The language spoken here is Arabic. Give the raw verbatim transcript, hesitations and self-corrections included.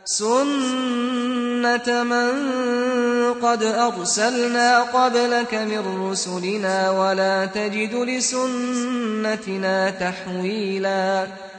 سُنَّةَ مَن قَدْ أَرْسَلْنَا قَبْلَكَ مِن رُّسُلِنَا ۖ وَلَا تَجِدُ لِسُنَّتِنَا تَحْوِيلًا